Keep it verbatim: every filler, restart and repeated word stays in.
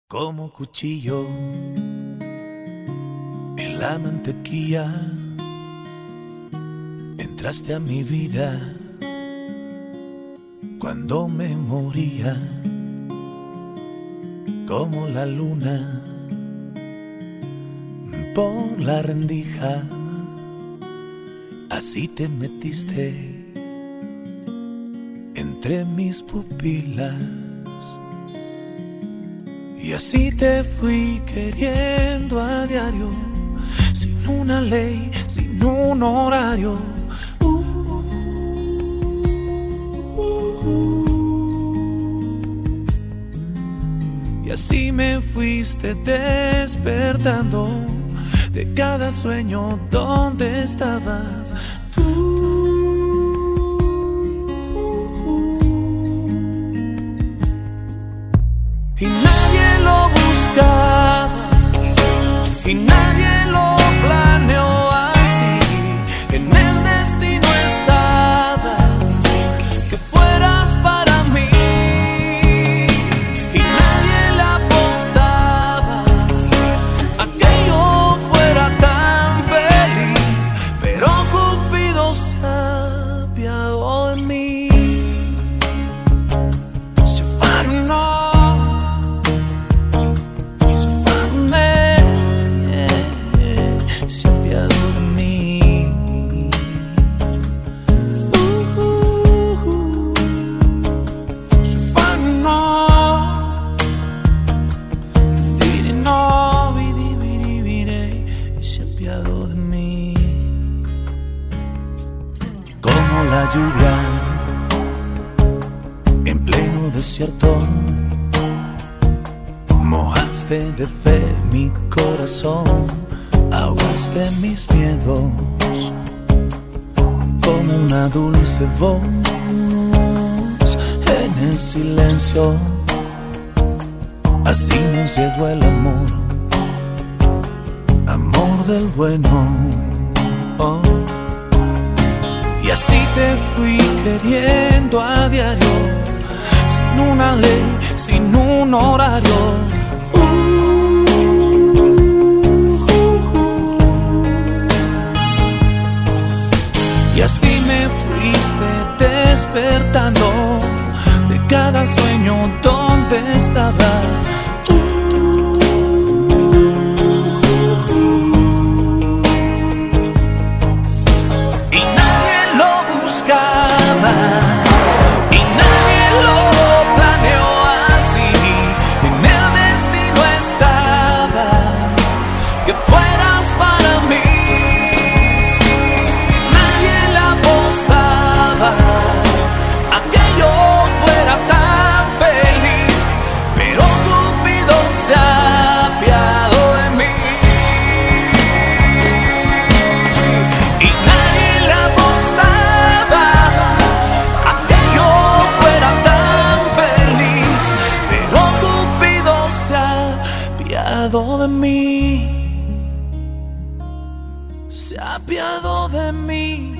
Como cuchillo en la mantequilla, entraste a mi vida cuando me moría. Como la luna por la rendija, así te metiste entre mis pupilas. Y así te fui queriendo a diario, sin una ley, sin un horario. Uh, uh, uh. Y así me fuiste despertando de cada sueño donde estabas tú. Y nadie lo buscaba, y nadie lo planeó así. En el destino estaba que fueras para mí, y nadie le apostaba a que yo fuera tan feliz, pero Cupido se apiadó de mí. Se paró. De mí, como la lluvia en pleno desierto, mojaste de fe mi corazón, ahogaste mis miedos como una dulce voz en el silencio. Así nos llegó el amor, amor del bueno, oh. Y así te fui queriendo a diario, sin una ley, sin un horario. Uh, uh, uh. Y así me fuiste despertando de cada sueño donde estabas tú. Y nadie lo planeó así. En el destino estaba que fueras para mí. Nadie le apostaba a que yo fuera tan feliz, pero Cupido se apiadó de mí. Y nadie le apostaba de mí, se apiadó de mí.